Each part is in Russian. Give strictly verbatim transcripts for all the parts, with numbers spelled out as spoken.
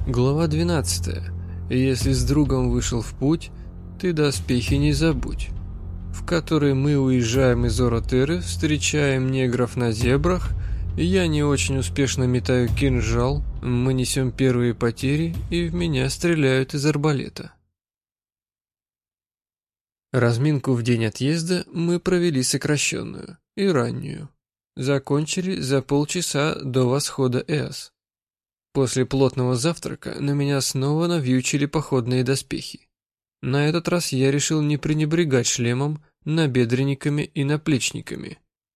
Глава двенадцатая. Если с другом вышел в путь, ты доспехи не забудь. В которой мы уезжаем из Оротеры, встречаем негров на зебрах, я не очень успешно метаю кинжал, мы несем первые потери, и в меня стреляют из арбалета. Разминку в день отъезда мы провели сокращенную и раннюю. Закончили за полчаса до восхода Эос. После плотного завтрака на меня снова навьючили походные доспехи. На этот раз я решил не пренебрегать шлемом, набедренниками и наплечниками.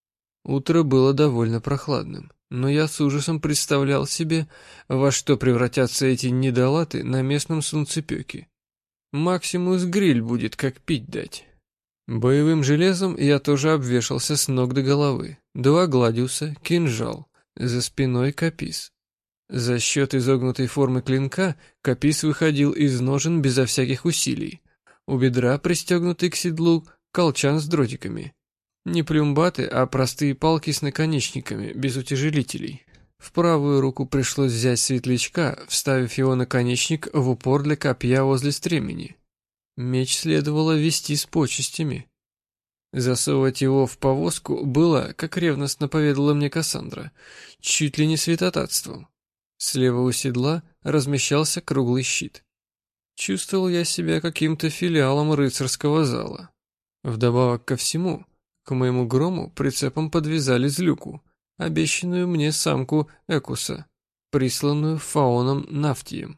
Утро было довольно прохладным, но я с ужасом представлял себе, во что превратятся эти недолаты на местном солнцепеке. Максимус гриль будет, как пить дать. Боевым железом я тоже обвешался с ног до головы. Два гладиуса, кинжал, за спиной капис. За счет изогнутой формы клинка капис выходил из ножен безо всяких усилий. У бедра, пристегнутый к седлу, колчан с дротиками. Не плюмбаты, а простые палки с наконечниками, без утяжелителей. В правую руку пришлось взять светлячка, вставив его наконечник в упор для копья возле стремени. Меч следовало вести с почестями. Засовывать его в повозку было, как ревностно поведала мне Кассандра, чуть ли не святотатством. Слева у седла размещался круглый щит. Чувствовал я себя каким-то филиалом рыцарского зала. Вдобавок ко всему, к моему грому прицепом подвязали злюку, обещанную мне самку Экуса, присланную Фаоном Нафтием.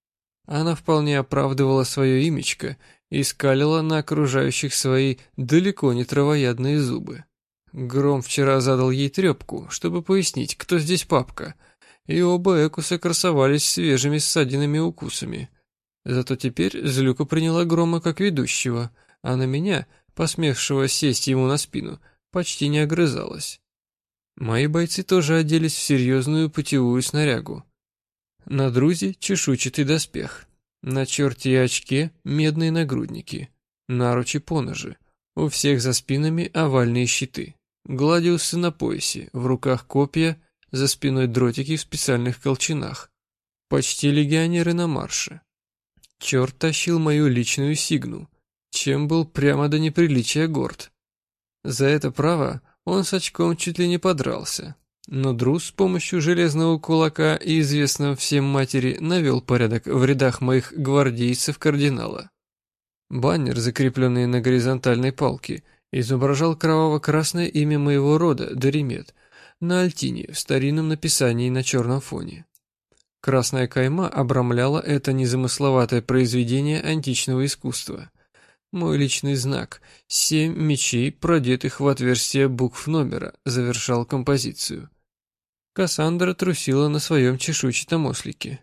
Она вполне оправдывала свое имечко и скалила на окружающих свои далеко не травоядные зубы. Гром вчера задал ей трепку, чтобы пояснить, кто здесь папка, и оба Экуса красовались свежими ссадинами и укусами. Зато теперь злюка приняла Грома как ведущего, а на меня, посмевшего сесть ему на спину, почти не огрызалась. Мои бойцы тоже оделись в серьезную путевую снарягу. На друзе чешуйчатый доспех, на черте и очке медные нагрудники, наручи поножи, у всех за спинами овальные щиты, гладиусы на поясе, в руках копья, за спиной дротики в специальных колчанах. Почти легионеры на марше. Черт тащил мою личную сигну, чем был прямо до неприличия горд. За это право он с очком чуть ли не подрался, но Друз с помощью железного кулака и известного всем матери навел порядок в рядах моих гвардейцев кардинала. Баннер, закрепленный на горизонтальной палке, изображал кроваво-красное имя моего рода, Доримет, на альтине в старинном написании на черном фоне. Красная кайма обрамляла это незамысловатое произведение античного искусства. Мой личный знак, семь мечей, продетых в отверстие букв номера, завершал композицию. Кассандра трусила на своем чешуйчатом ослике.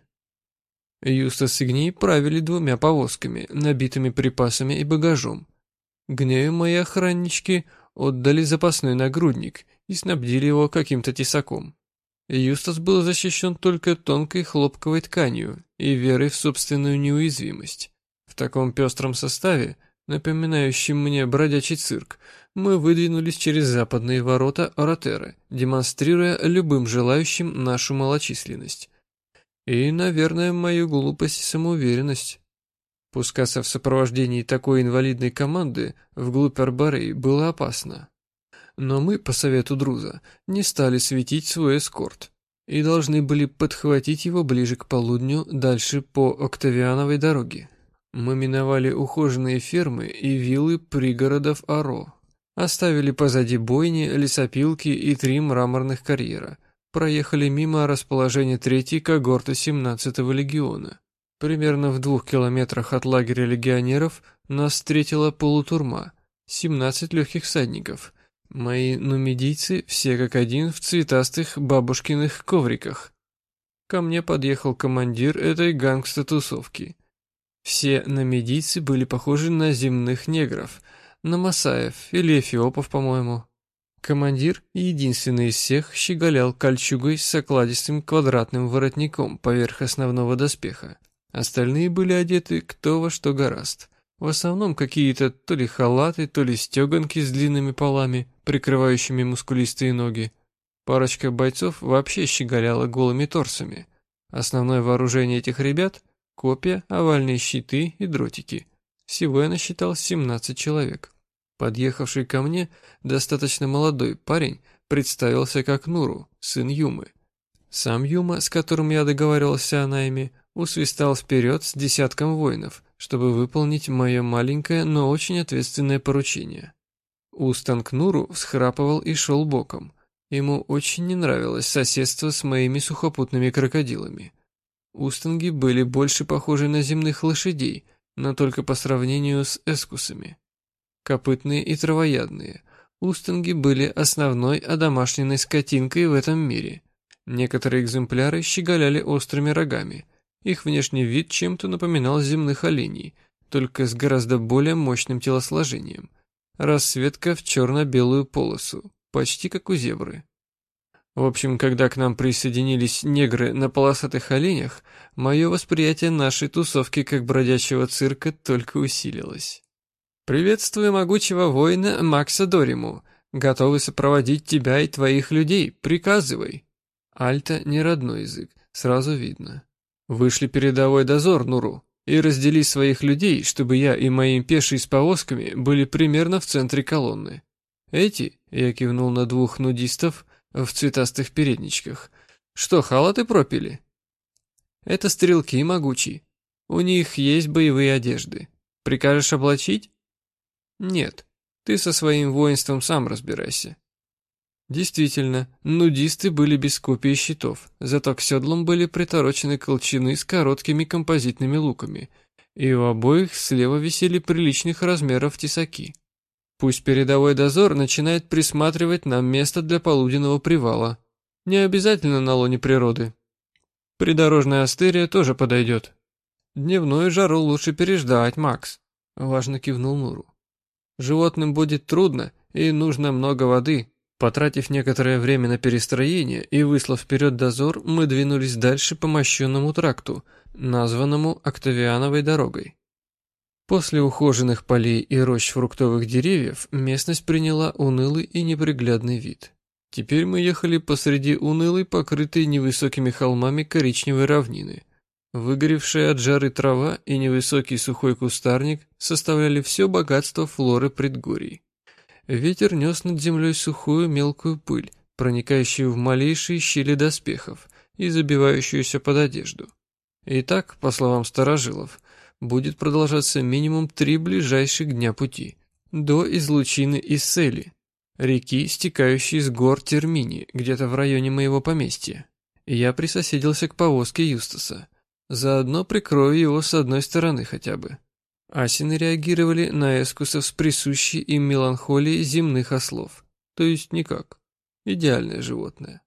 Юстас и Гний правили двумя повозками, набитыми припасами и багажом. Гнею мои охраннички отдали запасной нагрудник и снабдили его каким-то тесаком. Юстас был защищен только тонкой хлопковой тканью и верой в собственную неуязвимость. В таком пестром составе, напоминающем мне бродячий цирк, мы выдвинулись через западные ворота Оротеры, демонстрируя любым желающим нашу малочисленность. И, наверное, мою глупость и самоуверенность. Пускаться в сопровождении такой инвалидной команды вглубь Арборей было опасно. Но мы, по совету Друза, не стали светить свой эскорт и должны были подхватить его ближе к полудню дальше по Октавиановой дороге. Мы миновали ухоженные фермы и виллы пригородов Аро, оставили позади бойни, лесопилки и три мраморных карьера, проехали мимо расположения третьей когорты семнадцатого легиона. Примерно в двух километрах от лагеря легионеров нас встретила полутурма, семнадцать легких всадников. Мои нумидийцы все как один в цветастых бабушкиных ковриках. Ко мне подъехал командир этой гангста-тусовки. Все нумидийцы были похожи на земных негров, на масаев или эфиопов, по-моему. Командир, единственный из всех, щеголял кольчугой с окладистым квадратным воротником поверх основного доспеха. Остальные были одеты кто во что горазд. В основном какие-то то ли халаты, то ли стеганки с длинными полами, прикрывающими мускулистые ноги. Парочка бойцов вообще щеголяла голыми торсами. Основное вооружение этих ребят — копья, овальные щиты и дротики. Всего я насчитал семнадцать человек. Подъехавший ко мне достаточно молодой парень представился как Нуру, сын Юмы. Сам Юма, с которым я договаривался о найме, усвистал вперед с десятком воинов, чтобы выполнить мое маленькое, но очень ответственное поручение. Устанг Нуру всхрапывал и шел боком. Ему очень не нравилось соседство с моими сухопутными крокодилами. Устанги были больше похожи на земных лошадей, но только по сравнению с эскусами. Копытные и травоядные, устанги были основной одомашненной скотинкой в этом мире. Некоторые экземпляры щеголяли острыми рогами. Их внешний вид чем-то напоминал земных оленей, только с гораздо более мощным телосложением. Расцветка в черно-белую полосу, почти как у зебры. В общем, когда к нам присоединились негры на полосатых оленях, мое восприятие нашей тусовки как бродячего цирка только усилилось. «Приветствую могучего воина Макса Дориму. Готовы сопроводить тебя и твоих людей. Приказывай». Альта не родной язык, сразу видно. «Вышли передовой дозор, Нуру, и раздели своих людей, чтобы я и мои пешие с повозками были примерно в центре колонны. Эти, — я кивнул на двух нудистов в цветастых передничках, — что, халаты пропили?» «Это стрелки могучие. У них есть боевые одежды. Прикажешь облачить?» «Нет, ты со своим воинством сам разбирайся». Действительно, нудисты были без копий щитов, зато к седлам были приторочены колчаны с короткими композитными луками, и у обоих слева висели приличных размеров тесаки. Пусть передовой дозор начинает присматривать нам место для полуденного привала. Не обязательно на лоне природы. Придорожная астерия тоже подойдет. Дневную жару лучше переждать, Макс, — важно кивнул Нуру. Животным будет трудно, и нужно много воды. Потратив некоторое время на перестроение и выслав вперед дозор, мы двинулись дальше по мощенному тракту, названному Октавиановой дорогой. После ухоженных полей и рощ фруктовых деревьев местность приняла унылый и неприглядный вид. Теперь мы ехали посреди унылой, покрытой невысокими холмами коричневой равнины. Выгоревшая от жары трава и невысокий сухой кустарник составляли все богатство флоры предгорий. Ветер нес над землей сухую мелкую пыль, проникающую в малейшие щели доспехов и забивающуюся под одежду. И так, по словам старожилов, будет продолжаться минимум три ближайших дня пути, до излучины Исели, реки, стекающей с гор Термини, где-то в районе моего поместья. Я присоседился к повозке Юстаса, заодно прикрою его с одной стороны хотя бы. Асины реагировали на эскусов с присущей им меланхолией земных ослов, то есть никак. Идеальное животное.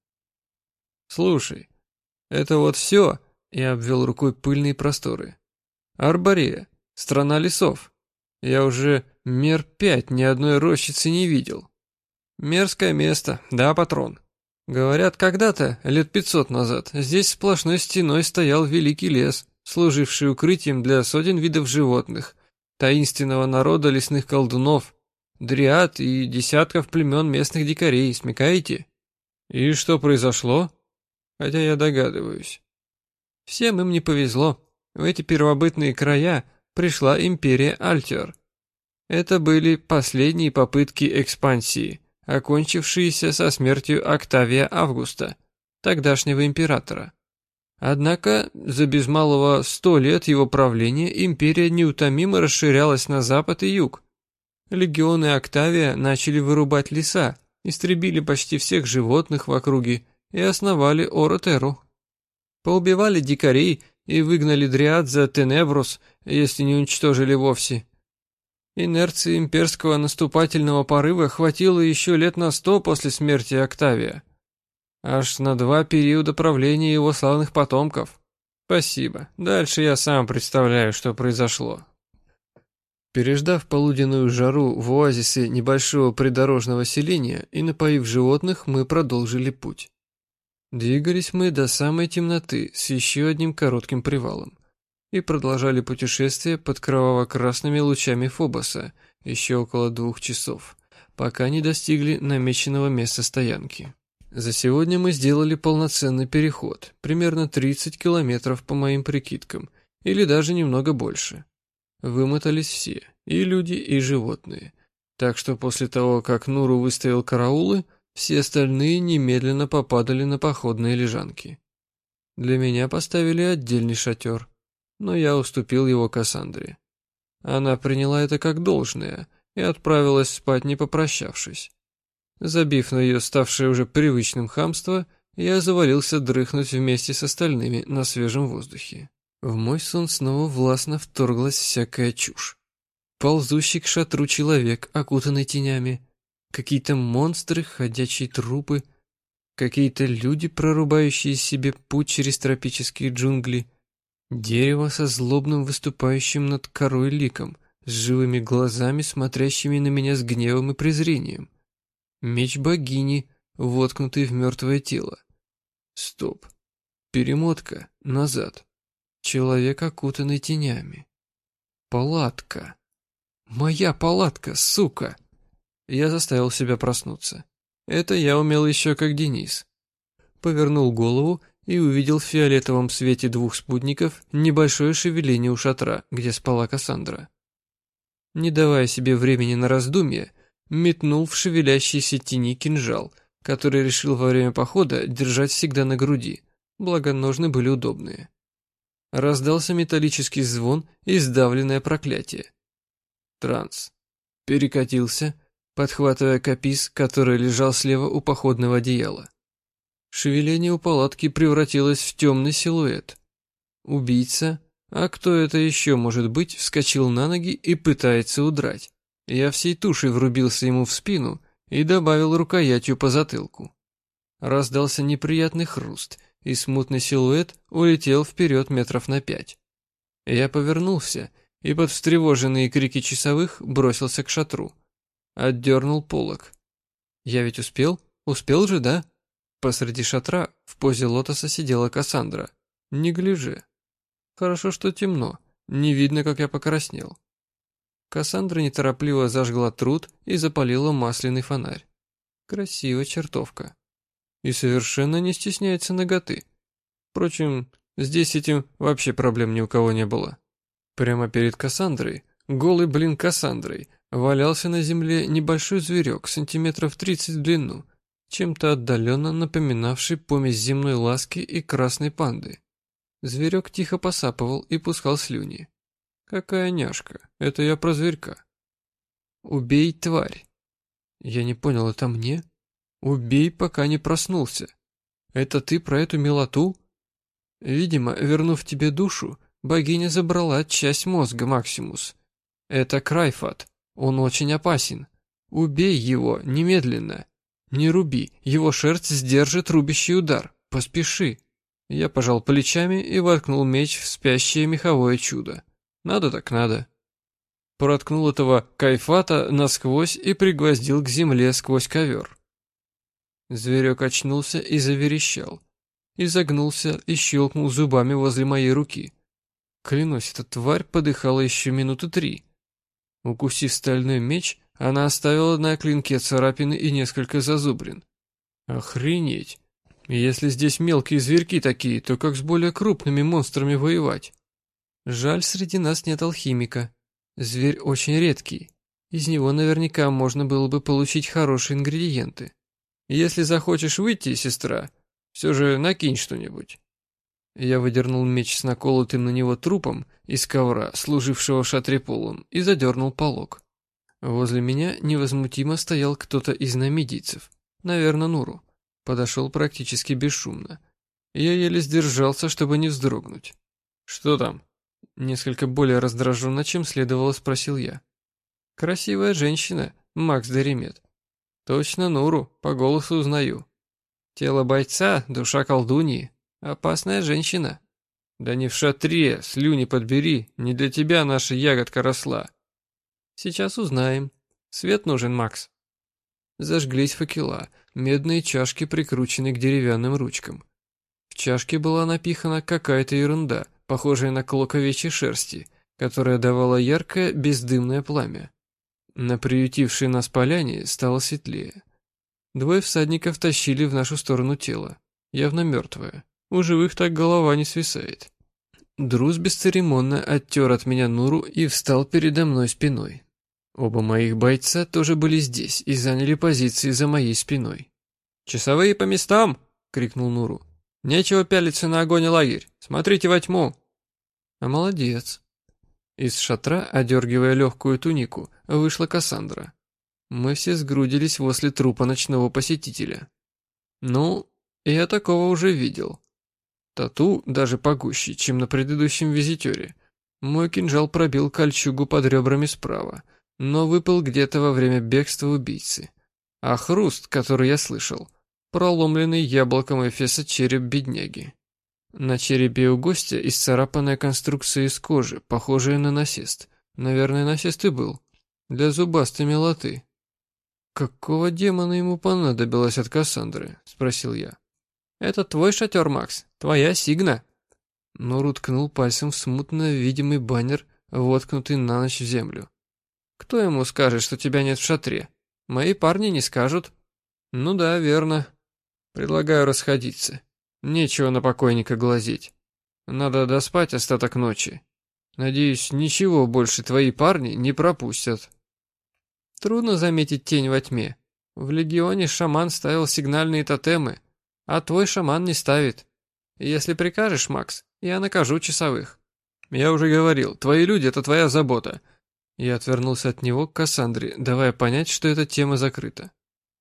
«Слушай, это вот все», — я обвел рукой пыльные просторы. «Арборея, страна лесов. Я уже мер пять ни одной рощицы не видел. Мерзкое место, да, патрон? Говорят, когда-то, лет пятьсот назад, здесь сплошной стеной стоял великий лес, служивший укрытием для сотен видов животных, таинственного народа лесных колдунов, дриад и десятков племен местных дикарей, смекаете? И что произошло? Хотя я догадываюсь. Всем им не повезло. В эти первобытные края пришла империя Альтер. Это были последние попытки экспансии, окончившиеся со смертью Октавия Августа, тогдашнего императора. Однако за без малого сто лет его правления империя неутомимо расширялась на запад и юг. Легионы Октавия начали вырубать леса, истребили почти всех животных в округе и основали Оротеру. Поубивали дикарей и выгнали дриад за Тенебрус, если не уничтожили вовсе. Инерции имперского наступательного порыва хватило еще лет на сто после смерти Октавия. Аж на два периода правления его славных потомков. Спасибо. Дальше я сам представляю, что произошло. Переждав полуденную жару в оазисе небольшого придорожного селения и напоив животных, мы продолжили путь. Двигались мы до самой темноты с еще одним коротким привалом и продолжали путешествие под кроваво-красными лучами Фобоса еще около двух часов, пока не достигли намеченного места стоянки. За сегодня мы сделали полноценный переход, примерно тридцать километров по моим прикидкам, или даже немного больше. Вымотались все, и люди, и животные. Так что после того, как Нуру выставил караулы, все остальные немедленно попадали на походные лежанки. Для меня поставили отдельный шатер, но я уступил его Кассандре. Она приняла это как должное и отправилась спать, не попрощавшись. Забив на ее ставшее уже привычным хамство, я завалился дрыхнуть вместе с остальными на свежем воздухе. В мой сон снова властно вторглась всякая чушь. Ползущий к шатру человек, окутанный тенями, какие-то монстры, ходячие трупы, какие-то люди, прорубающие себе путь через тропические джунгли, дерево со злобным выступающим над корой ликом, с живыми глазами, смотрящими на меня с гневом и презрением. Меч богини, воткнутый в мертвое тело. Стоп. Перемотка. Назад. Человек, окутанный тенями. Палатка. Моя палатка, сука! Я заставил себя проснуться. Это я умел еще как Денис. Повернул голову и увидел в фиолетовом свете двух спутников небольшое шевеление у шатра, где спала Кассандра. Не давая себе времени на раздумье, метнул в шевелящейся тени кинжал, который решил во время похода держать всегда на груди, благо ножны были удобные. Раздался металлический звон и сдавленное проклятие. Транс. Перекатился, подхватывая капис, который лежал слева у походного одеяла. Шевеление у палатки превратилось в темный силуэт. Убийца, а кто это еще может быть, вскочил на ноги и пытается удрать. Я всей тушей врубился ему в спину и добавил рукоятью по затылку. Раздался неприятный хруст, и смутный силуэт улетел вперед метров на пять. Я повернулся и под встревоженные крики часовых бросился к шатру. Отдернул полог. Я ведь успел? Успел же, да? Посреди шатра в позе лотоса сидела Кассандра. Не гляжи. Хорошо, что темно, не видно, как я покраснел. Кассандра неторопливо зажгла труд и запалила масляный фонарь. Красивая чертовка. И совершенно не стесняется наготы. Впрочем, здесь этим вообще проблем ни у кого не было. Прямо перед Кассандрой, голый блин Кассандрой, валялся на земле небольшой зверек, сантиметров тридцать в длину, чем-то отдаленно напоминавший помесь земной ласки и красной панды. Зверек тихо посапывал и пускал слюни. Какая няшка, это я про зверька. Убей, тварь. Я не понял, это мне? Убей, пока не проснулся. Это ты про эту милоту? Видимо, вернув тебе душу, богиня забрала часть мозга, Максимус. Это Крайфат, он очень опасен. Убей его, немедленно. Не руби, его шерсть сдержит рубящий удар. Поспеши. Я пожал плечами и воткнул меч в спящее меховое чудо. Надо так надо. Проткнул этого Кайфата насквозь и пригвоздил к земле сквозь ковер. Зверек очнулся и заверещал. Изогнулся и щелкнул зубами возле моей руки. Клянусь, эта тварь подыхала еще минуты три. Укусив стальной меч, она оставила на клинке царапины и несколько зазубрин. Охренеть! Если здесь мелкие зверьки такие, то как с более крупными монстрами воевать? Жаль, среди нас нет алхимика. Зверь очень редкий. Из него наверняка можно было бы получить хорошие ингредиенты. Если захочешь выйти, сестра, все же накинь что-нибудь. Я выдернул меч с наколотым на него трупом из ковра, служившего в шатре полом, и задернул полог. Возле меня невозмутимо стоял кто-то из намидийцев, наверное, Нуру. Подошел практически бесшумно. Я еле сдержался, чтобы не вздрогнуть. «Что там?» Несколько более раздраженно, чем следовало, спросил я. «Красивая женщина, Макс Деремет». «Точно Нуру, по голосу узнаю». «Тело бойца, душа колдуньи. Опасная женщина». «Да не в шатре, слюни подбери, не для тебя наша ягодка росла». «Сейчас узнаем. Свет нужен, Макс». Зажглись факела, медные чашки прикручены к деревянным ручкам. В чашке была напихана какая-то ерунда, похожая на клок овечьей шерсти, которая давала яркое бездымное пламя. На приютившей нас поляне стало светлее. Двое всадников тащили в нашу сторону тело, явно мертвое. У живых так голова не свисает. Друз бесцеремонно оттер от меня Нуру и встал передо мной спиной. Оба моих бойца тоже были здесь и заняли позиции за моей спиной. «Часовые по местам!» — крикнул Нуру. «Нечего пялиться на огонь и лагерь! Смотрите во тьму!» «А молодец!» Из шатра, одергивая легкую тунику, вышла Кассандра. Мы все сгрудились возле трупа ночного посетителя. Ну, я такого уже видел. Тату даже погуще, чем на предыдущем визитере. Мой кинжал пробил кольчугу под ребрами справа, но выпал где-то во время бегства убийцы. А хруст, который я слышал, проломленный яблоком Эфеса череп бедняги. На черепе у гостя исцарапанная конструкция из кожи, похожая на насест. Наверное, насест и был. Для зубастой милоты. «Какого демона ему понадобилось от Кассандры?» — спросил я. «Это твой шатер, Макс, твоя сигна». Нуру ткнул пальцем в смутно видимый баннер, воткнутый на ночь в землю. «Кто ему скажет, что тебя нет в шатре? Мои парни не скажут». «Ну да, верно. Предлагаю расходиться. Нечего на покойника глазеть. Надо доспать остаток ночи. Надеюсь, ничего больше твои парни не пропустят». Трудно заметить тень во тьме. В легионе шаман ставил сигнальные тотемы, а твой шаман не ставит. Если прикажешь, Макс, я накажу часовых. Я уже говорил, твои люди — это твоя забота. Я отвернулся от него к Кассандре, давая понять, что эта тема закрыта.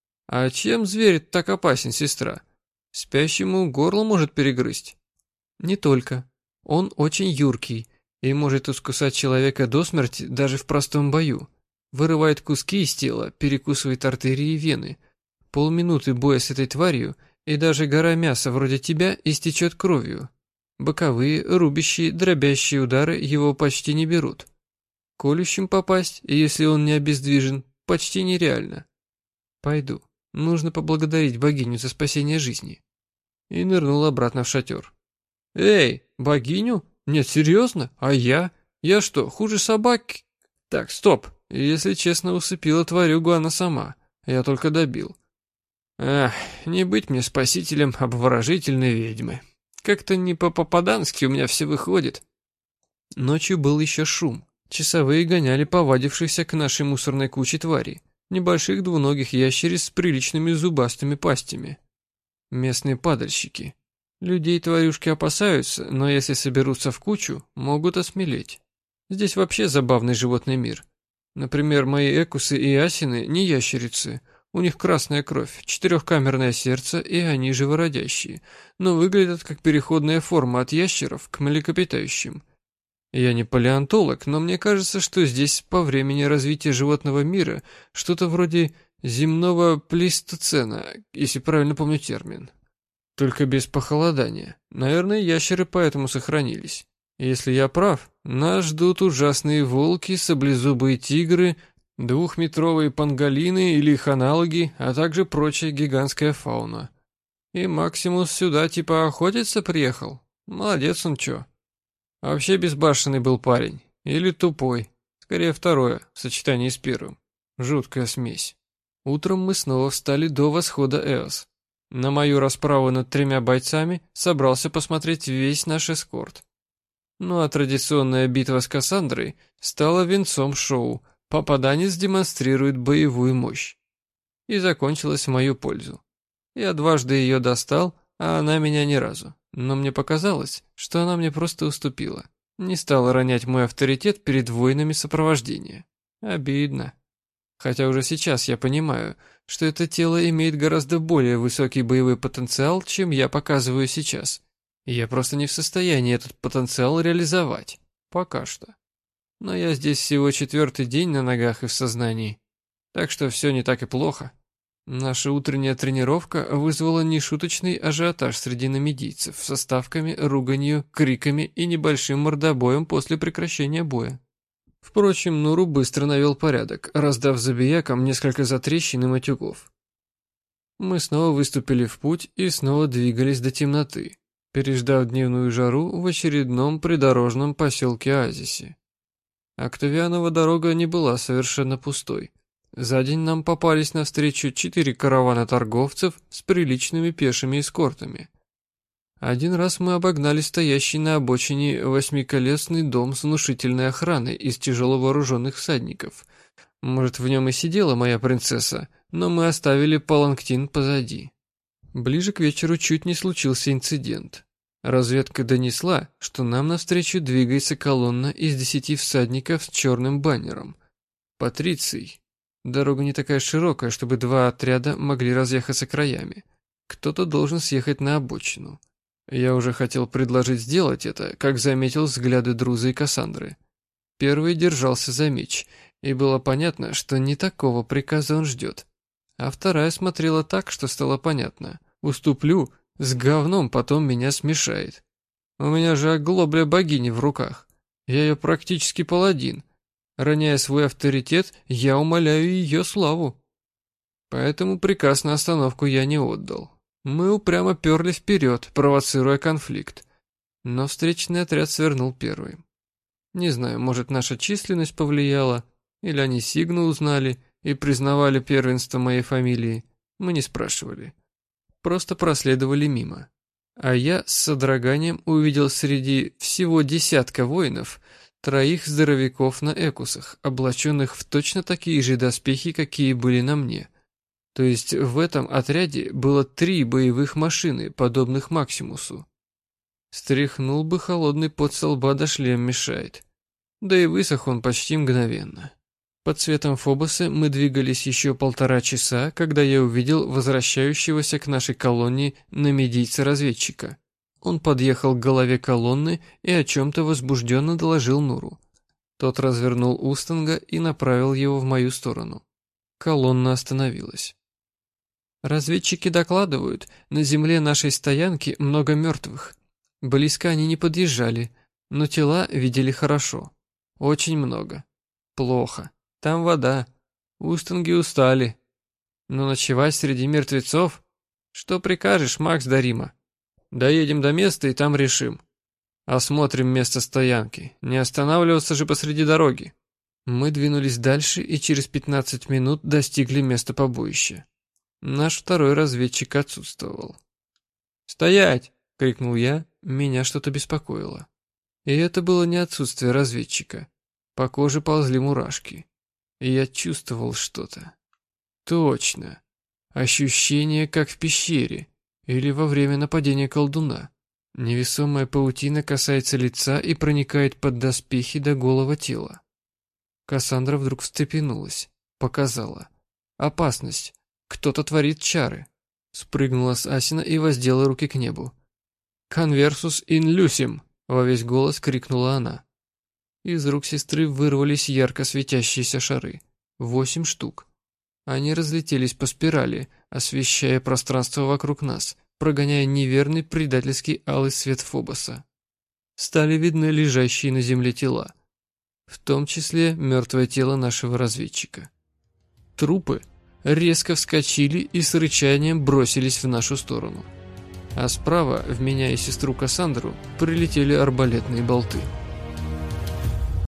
А чем зверь так опасен, сестра? Спящему горло может перегрызть. Не только. Он очень юркий и может искусать человека до смерти даже в простом бою. Вырывает куски из тела, перекусывает артерии и вены. Полминуты боя с этой тварью, и даже гора мяса вроде тебя истечет кровью. Боковые, рубящие, дробящие удары его почти не берут. Колющим попасть, если он не обездвижен, почти нереально. Пойду. Нужно поблагодарить богиню за спасение жизни. И нырнул обратно в шатер. Эй, богиню? Нет, серьезно? А я? Я что, хуже собаки? Так, стоп. Если честно, усыпила тварюгу она сама. Я только добил. Эх, не быть мне спасителем обворожительной ведьмы. Как-то не по-попадански у меня все выходит. Ночью был еще шум. Часовые гоняли повадившихся к нашей мусорной куче тварей. Небольших двуногих ящериц с приличными зубастыми пастями. Местные падальщики. Людей тварюшки опасаются, но если соберутся в кучу, могут осмелеть. Здесь вообще забавный животный мир. Например, мои экусы и асины не ящерицы. У них красная кровь, четырехкамерное сердце, и они живородящие, но выглядят как переходная форма от ящеров к млекопитающим. Я не палеонтолог, но мне кажется, что здесь по времени развития животного мира что-то вроде земного плейстоцена, если правильно помню термин. Только без похолодания. Наверное, ящеры поэтому сохранились. Если я прав, нас ждут ужасные волки, саблезубые тигры, двухметровые панголины или их аналоги, а также прочая гигантская фауна. И Максимус сюда типа охотиться приехал? Молодец он чё. Вообще безбашенный был парень. Или тупой. Скорее второе, в сочетании с первым. Жуткая смесь. Утром мы снова встали до восхода Эос. На мою расправу над тремя бойцами собрался посмотреть весь наш эскорт. Ну а традиционная битва с Кассандрой стала венцом шоу. Попаданец демонстрирует боевую мощь. И закончилась в мою пользу. Я дважды ее достал, а она меня ни разу. Но мне показалось, что она мне просто уступила. Не стала ронять мой авторитет перед воинами сопровождения. Обидно. Хотя уже сейчас я понимаю, что это тело имеет гораздо более высокий боевой потенциал, чем я показываю сейчас. И я просто не в состоянии этот потенциал реализовать. Пока что. Но я здесь всего четвертый день на ногах и в сознании. Так что все не так и плохо. Наша утренняя тренировка вызвала нешуточный ажиотаж среди намедийцев со ставками, руганью, криками и небольшим мордобоем после прекращения боя. Впрочем, Нуру быстро навел порядок, раздав забиякам несколько затрещин и матюгов. Мы снова выступили в путь и снова двигались до темноты, переждав дневную жару в очередном придорожном поселке Оазисе. Октавианова дорога не была совершенно пустой. За день нам попались навстречу четыре каравана торговцев с приличными пешими эскортами. Один раз мы обогнали стоящий на обочине восьмиколесный дом с внушительной охраной из тяжело вооруженных всадников. Может, в нем и сидела моя принцесса, но мы оставили паланктин позади. Ближе к вечеру чуть не случился инцидент. Разведка донесла, что нам навстречу двигается колонна из десяти всадников с черным баннером. Патриций. Дорога не такая широкая, чтобы два отряда могли разъехаться краями. Кто-то должен съехать на обочину. Я уже хотел предложить сделать это, как заметил взгляды Друза и Кассандры. Первый держался за меч, и было понятно, что не такого приказа он ждет. А вторая смотрела так, что стало понятно. Уступлю, с говном потом меня смешает. У меня же оглобля богини в руках. Я ее практически паладин. Роняя свой авторитет, я умоляю ее славу. Поэтому приказ на остановку я не отдал. Мы упрямо перли вперед, провоцируя конфликт. Но встречный отряд свернул первым. Не знаю, может, наша численность повлияла, или они Сигну узнали и признавали первенство моей фамилии. Мы не спрашивали. Просто проследовали мимо. А я с содроганием увидел среди всего десятка воинов троих здоровяков на экусах, облаченных в точно такие же доспехи, какие были на мне. То есть в этом отряде было три боевых машины, подобных Максимусу. Стряхнул бы холодный пот со лба, да шлем мешает. Да и высох он почти мгновенно. Под светом Фобоса мы двигались еще полтора часа, когда я увидел возвращающегося к нашей колонне намедийца-разведчика. Он подъехал к голове колонны и о чем-то возбужденно доложил Нуру. Тот развернул Устанга и направил его в мою сторону. Колонна остановилась. Разведчики докладывают, на земле нашей стоянки много мертвых. Близко они не подъезжали, но тела видели хорошо. Очень много. Плохо. Там вода. Устанги устали. Но ночевать среди мертвецов? Что прикажешь, Макс Дарима? Доедем до места и там решим. Осмотрим место стоянки. Не останавливаться же посреди дороги. Мы двинулись дальше и через пятнадцать минут достигли места побоища. Наш второй разведчик отсутствовал. «Стоять!» — крикнул я, меня что-то беспокоило. И это было не отсутствие разведчика. По коже ползли мурашки. И я чувствовал что-то. Точно. Ощущение, как в пещере или во время нападения колдуна. Невесомая паутина касается лица и проникает под доспехи до голого тела. Кассандра вдруг встрепенулась, показала. Опасность. Кто-то творит чары. Спрыгнула с Асина и воздела руки к небу. «Conversus in lucem!» — во весь голос крикнула она. Из рук сестры вырвались ярко светящиеся шары. Восемь штук. Они разлетелись по спирали, освещая пространство вокруг нас, прогоняя неверный предательский алый свет Фобоса. Стали видны лежащие на земле тела, в том числе мертвое тело нашего разведчика. Трупы резко вскочили и с рычанием бросились в нашу сторону. А справа в меня и сестру Кассандру прилетели арбалетные болты.